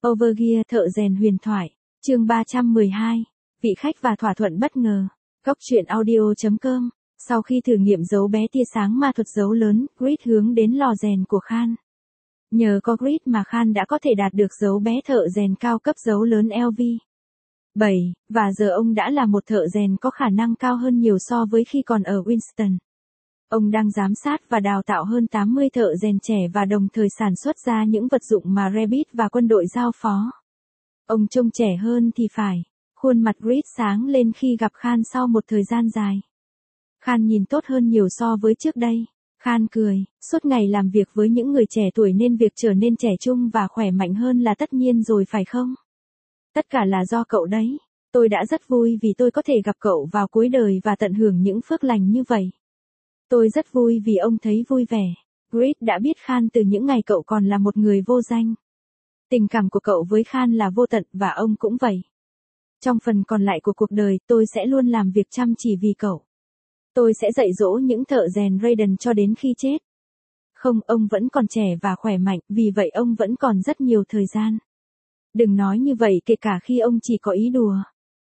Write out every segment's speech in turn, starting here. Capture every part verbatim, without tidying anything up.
Overgear thợ rèn huyền thoại, chương ba trăm mười hai, vị khách và thỏa thuận bất ngờ. Góc truyện audio chấm com. Sau khi thử nghiệm dấu bé tia sáng ma thuật dấu lớn, Grid hướng đến lò rèn của Khan. Nhờ có Grid mà Khan đã có thể đạt được dấu bé thợ rèn cao cấp dấu lớn L V bảy, và giờ ông đã là một thợ rèn có khả năng cao hơn nhiều so với khi còn ở Winston. Ông đang giám sát và đào tạo hơn tám mươi thợ rèn trẻ và đồng thời sản xuất ra những vật dụng mà Rabbit và quân đội giao phó. Ông trông trẻ hơn thì phải. Khuôn mặt Grid sáng lên khi gặp Khan sau một thời gian dài. Khan nhìn tốt hơn nhiều so với trước đây. Khan cười, suốt ngày làm việc với những người trẻ tuổi nên việc trở nên trẻ trung và khỏe mạnh hơn là tất nhiên rồi phải không? Tất cả là do cậu đấy. Tôi đã rất vui vì tôi có thể gặp cậu vào cuối đời và tận hưởng những phước lành như vậy. Tôi rất vui vì ông thấy vui vẻ. Grid đã biết Khan từ những ngày cậu còn là một người vô danh. Tình cảm của cậu với Khan là vô tận và ông cũng vậy. Trong phần còn lại của cuộc đời, tôi sẽ luôn làm việc chăm chỉ vì cậu. Tôi sẽ dạy dỗ những thợ rèn Raiden cho đến khi chết. Không, ông vẫn còn trẻ và khỏe mạnh, vì vậy ông vẫn còn rất nhiều thời gian. Đừng nói như vậy kể cả khi ông chỉ có ý đùa.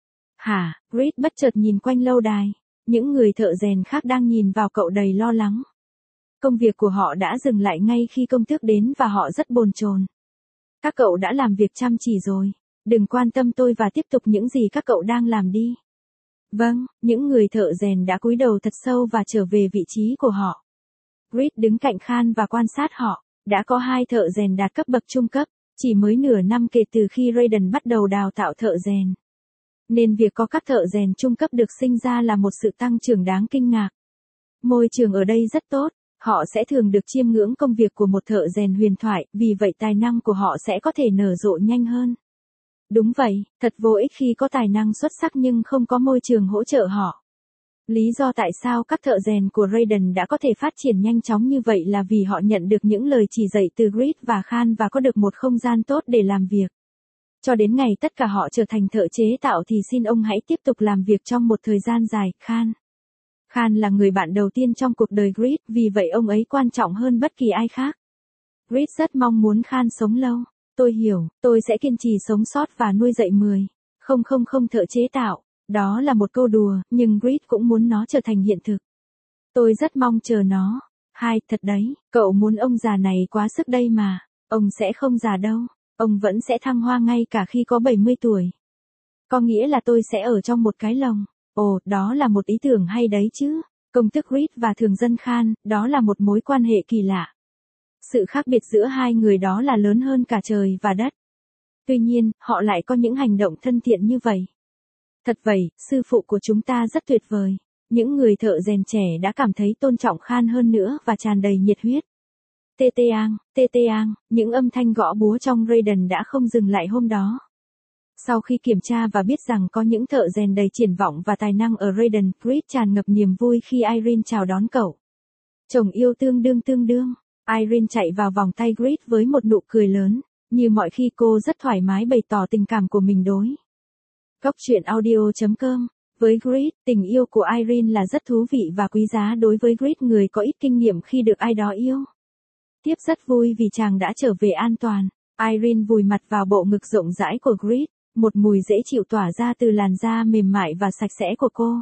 Hả? Grid bất chợt nhìn quanh lâu đài. Những người thợ rèn khác đang nhìn vào cậu đầy lo lắng. Công việc của họ đã dừng lại ngay khi công tước đến và họ rất bồn chồn. Các cậu đã làm việc chăm chỉ rồi. Đừng quan tâm tôi và tiếp tục những gì các cậu đang làm đi. Vâng, những người thợ rèn đã cúi đầu thật sâu và trở về vị trí của họ. Grid đứng cạnh Khan và quan sát họ. Đã có hai thợ rèn đạt cấp bậc trung cấp, chỉ mới nửa năm kể từ khi Raiden bắt đầu đào tạo thợ rèn. Nên việc có các thợ rèn trung cấp được sinh ra là một sự tăng trưởng đáng kinh ngạc. Môi trường ở đây rất tốt, họ sẽ thường được chiêm ngưỡng công việc của một thợ rèn huyền thoại, vì vậy tài năng của họ sẽ có thể nở rộ nhanh hơn. Đúng vậy, thật vô ích khi có tài năng xuất sắc nhưng không có môi trường hỗ trợ họ. Lý do tại sao các thợ rèn của Raiden đã có thể phát triển nhanh chóng như vậy là vì họ nhận được những lời chỉ dạy từ Grid và Khan và có được một không gian tốt để làm việc. Cho đến ngày tất cả họ trở thành thợ chế tạo thì xin ông hãy tiếp tục làm việc trong một thời gian dài, Khan. Khan là người bạn đầu tiên trong cuộc đời Grid, vì vậy ông ấy quan trọng hơn bất kỳ ai khác. Grid rất mong muốn Khan sống lâu. Tôi hiểu, tôi sẽ kiên trì sống sót và nuôi dạy mười. Không không không thợ chế tạo. Đó là một câu đùa, nhưng Grid cũng muốn nó trở thành hiện thực. Tôi rất mong chờ nó. Hai, thật đấy, cậu muốn ông già này quá sức đây mà. Ông sẽ không già đâu. Ông vẫn sẽ thăng hoa ngay cả khi có bảy mươi tuổi. Có nghĩa là tôi sẽ ở trong một cái lồng. Ồ, đó là một ý tưởng hay đấy chứ. Công tước Grid và thường dân Khan, đó là một mối quan hệ kỳ lạ. Sự khác biệt giữa hai người đó là lớn hơn cả trời và đất. Tuy nhiên, họ lại có những hành động thân thiện như vậy. Thật vậy, sư phụ của chúng ta rất tuyệt vời. Những người thợ rèn trẻ đã cảm thấy tôn trọng Khan hơn nữa và tràn đầy nhiệt huyết. Tê tê ang, tê tê ang, những âm thanh gõ búa trong Raiden đã không dừng lại hôm đó. Sau khi kiểm tra và biết rằng có những thợ rèn đầy triển vọng và tài năng ở Raiden, Grid tràn ngập niềm vui khi Irene chào đón cậu. Chồng yêu tương đương tương đương. Irene chạy vào vòng tay Grid với một nụ cười lớn, như mọi khi cô rất thoải mái bày tỏ tình cảm của mình đối. Góc truyện audio chấm com. Với Grid, tình yêu của Irene là rất thú vị và quý giá đối với Grid, người có ít kinh nghiệm khi được ai đó yêu. Tiếp rất vui vì chàng đã trở về an toàn. Irene vùi mặt vào bộ ngực rộng rãi của Grid, một mùi dễ chịu tỏa ra từ làn da mềm mại và sạch sẽ của cô.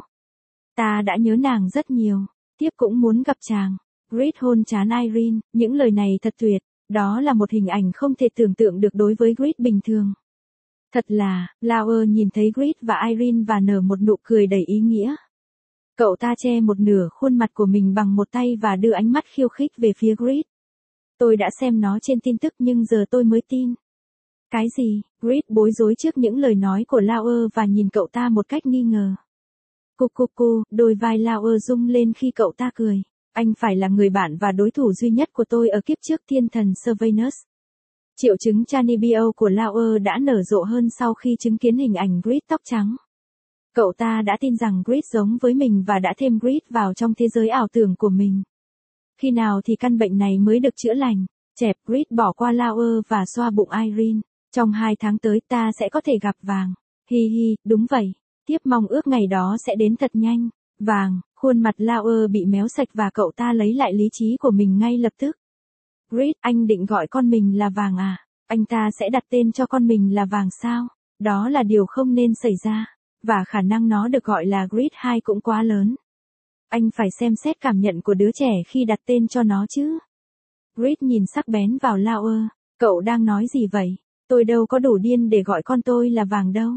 Ta đã nhớ nàng rất nhiều. Tiếp cũng muốn gặp chàng. Grid hôn trán Irene, những lời này thật tuyệt. Đó là một hình ảnh không thể tưởng tượng được đối với Grid bình thường. Thật là, Lauer nhìn thấy Grid và Irene và nở một nụ cười đầy ý nghĩa. Cậu ta che một nửa khuôn mặt của mình bằng một tay và đưa ánh mắt khiêu khích về phía Grid. Tôi đã xem nó trên tin tức nhưng giờ tôi mới tin. Cái gì? Grid bối rối trước những lời nói của Lauer và nhìn cậu ta một cách nghi ngờ. Cu cu cu, đôi vai Lauer rung lên khi cậu ta cười. Anh phải là người bạn và đối thủ duy nhất của tôi ở kiếp trước thiên thần Servanus. Triệu chứng Chanibio của Lauer đã nở rộ hơn sau khi chứng kiến hình ảnh Grid tóc trắng. Cậu ta đã tin rằng Grid giống với mình và đã thêm Grid vào trong thế giới ảo tưởng của mình. Khi nào thì căn bệnh này mới được chữa lành? Chẹp, Grid bỏ qua Lauer và xoa bụng Irene. Trong hai tháng tới ta sẽ có thể gặp Vàng. Hi hi, đúng vậy. Tiếp mong ước ngày đó sẽ đến thật nhanh. Vàng, khuôn mặt Lauer bị méo sạch và cậu ta lấy lại lý trí của mình ngay lập tức. Grid, anh định gọi con mình là Vàng à? Anh ta sẽ đặt tên cho con mình là vàng sao? Đó là điều không nên xảy ra. Và khả năng nó được gọi là Grid hai cũng quá lớn. Anh phải xem xét cảm nhận của đứa trẻ khi đặt tên cho nó chứ. Grid nhìn sắc bén vào Lauer. Cậu đang nói gì vậy? Tôi đâu có đủ điên để gọi con tôi là vàng đâu.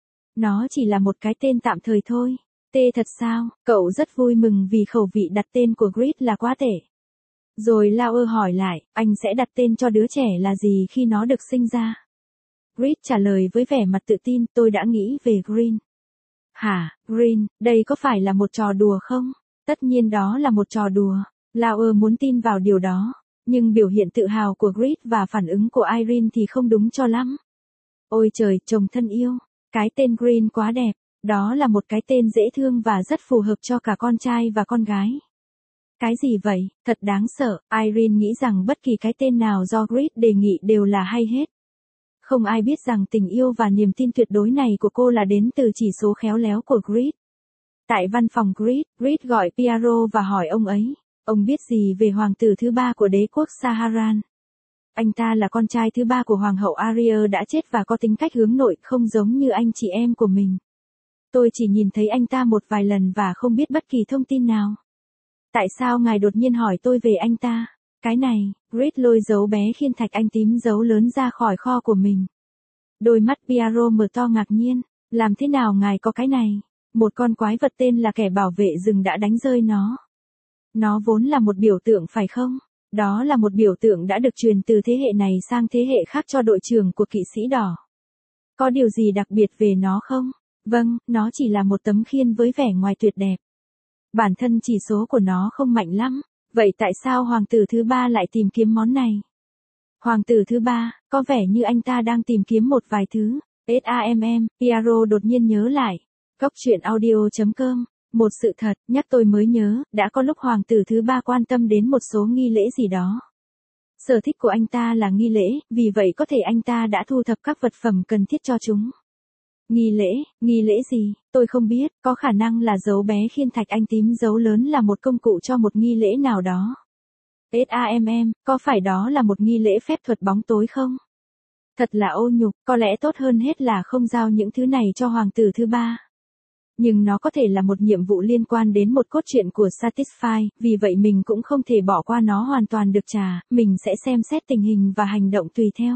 Nó chỉ là một cái tên tạm thời thôi. Tê thật sao? Cậu rất vui mừng vì khẩu vị đặt tên của Grid là quá tệ. Rồi Lauer hỏi lại, anh sẽ đặt tên cho đứa trẻ là gì khi nó được sinh ra? Grid trả lời với vẻ mặt tự tin, tôi đã nghĩ về Green. Hả, Green, đây có phải là một trò đùa không? Tất nhiên đó là một trò đùa. Lauer muốn tin vào điều đó. Nhưng biểu hiện tự hào của Grid và phản ứng của Irene thì không đúng cho lắm. Ôi trời, chồng thân yêu. Cái tên Green quá đẹp. Đó là một cái tên dễ thương và rất phù hợp cho cả con trai và con gái. Cái gì vậy? Thật đáng sợ. Irene nghĩ rằng bất kỳ cái tên nào do Grid đề nghị đều là hay hết. Không ai biết rằng tình yêu và niềm tin tuyệt đối này của cô là đến từ chỉ số khéo léo của Grid. Tại văn phòng Grid, Grid gọi Piero và hỏi ông ấy, ông biết gì về hoàng tử thứ ba của đế quốc Saharan? Anh ta là con trai thứ ba của hoàng hậu Aria đã chết và có tính cách hướng nội không giống như anh chị em của mình. Tôi chỉ nhìn thấy anh ta một vài lần và không biết bất kỳ thông tin nào. Tại sao ngài đột nhiên hỏi tôi về anh ta? Cái này, Grid lôi dấu bé khiên thạch anh tím dấu lớn ra khỏi kho của mình. Đôi mắt Piero mở to ngạc nhiên, làm thế nào ngài có cái này? Một con quái vật tên là kẻ bảo vệ rừng đã đánh rơi nó. Nó vốn là một biểu tượng phải không? Đó là một biểu tượng đã được truyền từ thế hệ này sang thế hệ khác cho đội trưởng của kỵ sĩ đỏ. Có điều gì đặc biệt về nó không? Vâng, nó chỉ là một tấm khiên với vẻ ngoài tuyệt đẹp. Bản thân chỉ số của nó không mạnh lắm. Vậy tại sao hoàng tử thứ ba lại tìm kiếm món này? Hoàng tử thứ ba, có vẻ như anh ta đang tìm kiếm một vài thứ. SAMM, Piero đột nhiên nhớ lại. Cốc truyện audio chấm com. Một sự thật, nhắc tôi mới nhớ, đã có lúc hoàng tử thứ ba quan tâm đến một số nghi lễ gì đó. Sở thích của anh ta là nghi lễ, vì vậy có thể anh ta đã thu thập các vật phẩm cần thiết cho chúng. Nghi lễ, nghi lễ gì, tôi không biết, có khả năng là dấu bé khiên thạch anh tím dấu lớn là một công cụ cho một nghi lễ nào đó. SAMM, có phải đó là một nghi lễ phép thuật bóng tối không? Thật là ô nhục, có lẽ tốt hơn hết là không giao những thứ này cho hoàng tử thứ ba. Nhưng nó có thể là một nhiệm vụ liên quan đến một cốt truyện của Satisfy, vì vậy mình cũng không thể bỏ qua nó hoàn toàn được chà, mình sẽ xem xét tình hình và hành động tùy theo.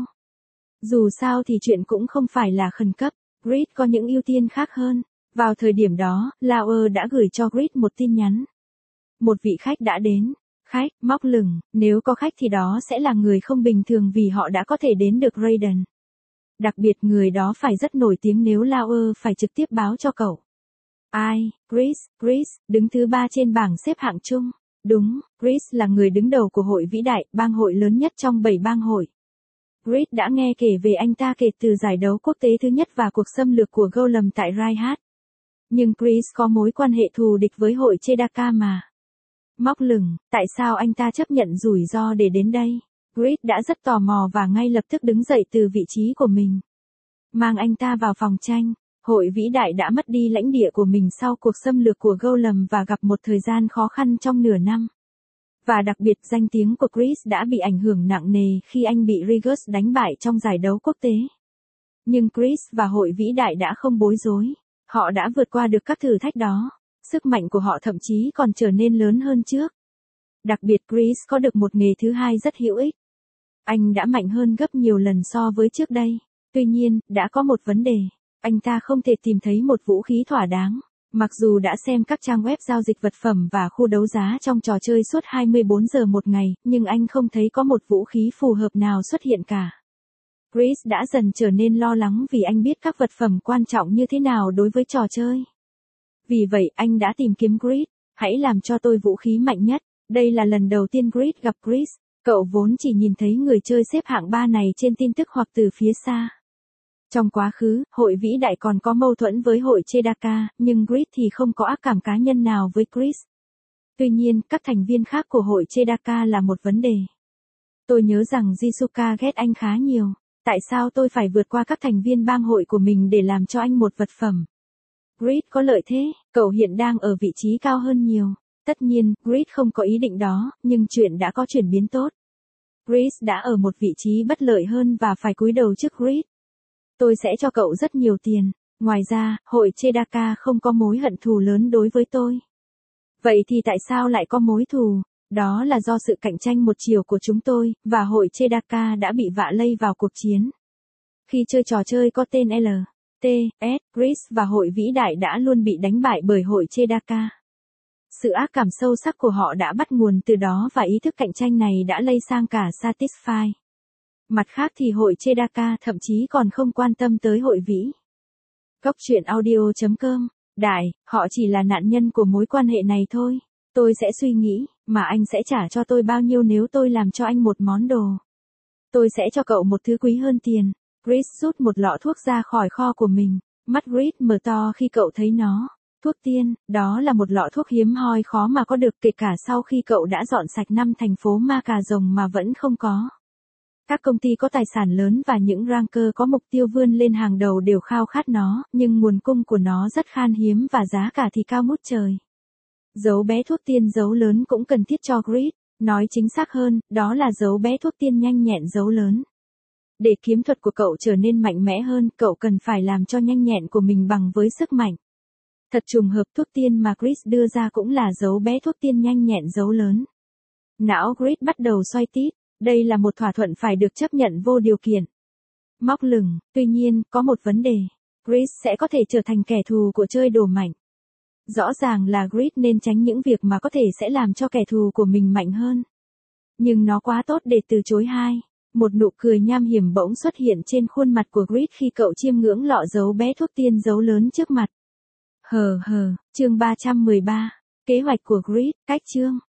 Dù sao thì chuyện cũng không phải là khẩn cấp, Grid có những ưu tiên khác hơn. Vào thời điểm đó, Lauer đã gửi cho Grid một tin nhắn. Một vị khách đã đến. Khách, móc lửng, nếu có khách thì đó sẽ là người không bình thường vì họ đã có thể đến được Raiden. Đặc biệt người đó phải rất nổi tiếng nếu Lauer phải trực tiếp báo cho cậu. Ai? Chris, Chris, đứng thứ ba trên bảng xếp hạng chung. Đúng, Chris là người đứng đầu của hội vĩ đại, bang hội lớn nhất trong bảy bang hội. Grid đã nghe kể về anh ta kể từ giải đấu quốc tế thứ nhất và cuộc xâm lược của Golem tại Raihat. Nhưng Chris có mối quan hệ thù địch với hội Chedaka mà. Móc lửng, tại sao anh ta chấp nhận rủi ro để đến đây? Grid đã rất tò mò và ngay lập tức đứng dậy từ vị trí của mình. Mang anh ta vào phòng tranh. Hội vĩ đại đã mất đi lãnh địa của mình sau cuộc xâm lược của Golem và gặp một thời gian khó khăn trong nửa năm. Và đặc biệt danh tiếng của Chris đã bị ảnh hưởng nặng nề khi anh bị Rigus đánh bại trong giải đấu quốc tế. Nhưng Chris và hội vĩ đại đã không bối rối. Họ đã vượt qua được các thử thách đó. Sức mạnh của họ thậm chí còn trở nên lớn hơn trước. Đặc biệt Chris có được một nghề thứ hai rất hữu ích. Anh đã mạnh hơn gấp nhiều lần so với trước đây. Tuy nhiên, đã có một vấn đề. Anh ta không thể tìm thấy một vũ khí thỏa đáng. Mặc dù đã xem các trang web giao dịch vật phẩm và khu đấu giá trong trò chơi suốt hai mươi bốn giờ một ngày, nhưng anh không thấy có một vũ khí phù hợp nào xuất hiện cả. Chris đã dần trở nên lo lắng vì anh biết các vật phẩm quan trọng như thế nào đối với trò chơi. Vì vậy anh đã tìm kiếm Grid. Hãy làm cho tôi vũ khí mạnh nhất. Đây là lần đầu tiên Grid gặp Chris. Cậu vốn chỉ nhìn thấy người chơi xếp hạng ba này trên tin tức hoặc từ phía xa. Trong quá khứ, hội vĩ đại còn có mâu thuẫn với hội Chedaka, nhưng Grid thì không có ác cảm cá nhân nào với Chris. Tuy nhiên, các thành viên khác của hội Chedaka là một vấn đề. Tôi nhớ rằng Jisuka ghét anh khá nhiều. Tại sao tôi phải vượt qua các thành viên bang hội của mình để làm cho anh một vật phẩm? Grid có lợi thế, cậu hiện đang ở vị trí cao hơn nhiều. Tất nhiên, Grid không có ý định đó, nhưng chuyện đã có chuyển biến tốt. Chris đã ở một vị trí bất lợi hơn và phải cúi đầu trước Chris. Tôi sẽ cho cậu rất nhiều tiền. Ngoài ra, hội Chedaka không có mối hận thù lớn đối với tôi. Vậy thì tại sao lại có mối thù? Đó là do sự cạnh tranh một chiều của chúng tôi, và hội Chedaka đã bị vạ lây vào cuộc chiến. Khi chơi trò chơi có tên L, T, S, Chris và hội vĩ đại đã luôn bị đánh bại bởi hội Chedaka. Sự ác cảm sâu sắc của họ đã bắt nguồn từ đó và ý thức cạnh tranh này đã lây sang cả Satisfy. Mặt khác thì hội Chedaka thậm chí còn không quan tâm tới hội vĩ. Cốc truyện audio chấm com. Đại, họ chỉ là nạn nhân của mối quan hệ này thôi. Tôi sẽ suy nghĩ, mà anh sẽ trả cho tôi bao nhiêu nếu tôi làm cho anh một món đồ. Tôi sẽ cho cậu một thứ quý hơn tiền. Chris rút một lọ thuốc ra khỏi kho của mình. Mắt Chris mở to khi cậu thấy nó. Thuốc tiên, đó là một lọ thuốc hiếm hoi khó mà có được kể cả sau khi cậu đã dọn sạch năm thành phố ma cà rồng mà vẫn không có. Các công ty có tài sản lớn và những ranker có mục tiêu vươn lên hàng đầu đều khao khát nó, nhưng nguồn cung của nó rất khan hiếm và giá cả thì cao ngút trời. Dấu bé thuốc tiên dấu lớn cũng cần thiết cho Chris. Nói chính xác hơn, đó là dấu bé thuốc tiên nhanh nhẹn dấu lớn. Để kiếm thuật của cậu trở nên mạnh mẽ hơn, cậu cần phải làm cho nhanh nhẹn của mình bằng với sức mạnh. Thật trùng hợp thuốc tiên mà Chris đưa ra cũng là dấu bé thuốc tiên nhanh nhẹn dấu lớn. Não Chris bắt đầu xoay tít. Đây là một thỏa thuận phải được chấp nhận vô điều kiện. Móc lửng, tuy nhiên, có một vấn đề. Chris sẽ có thể trở thành kẻ thù của chơi đồ mạnh. Rõ ràng là Chris nên tránh những việc mà có thể sẽ làm cho kẻ thù của mình mạnh hơn. Nhưng nó quá tốt để từ chối. Hai. Một nụ cười nham hiểm bỗng xuất hiện trên khuôn mặt của Chris khi cậu chiêm ngưỡng lọ dấu bé thuốc tiên dấu lớn trước mặt. Hờ hờ, chương ba trăm mười ba. Kế hoạch của Chris, cách chương.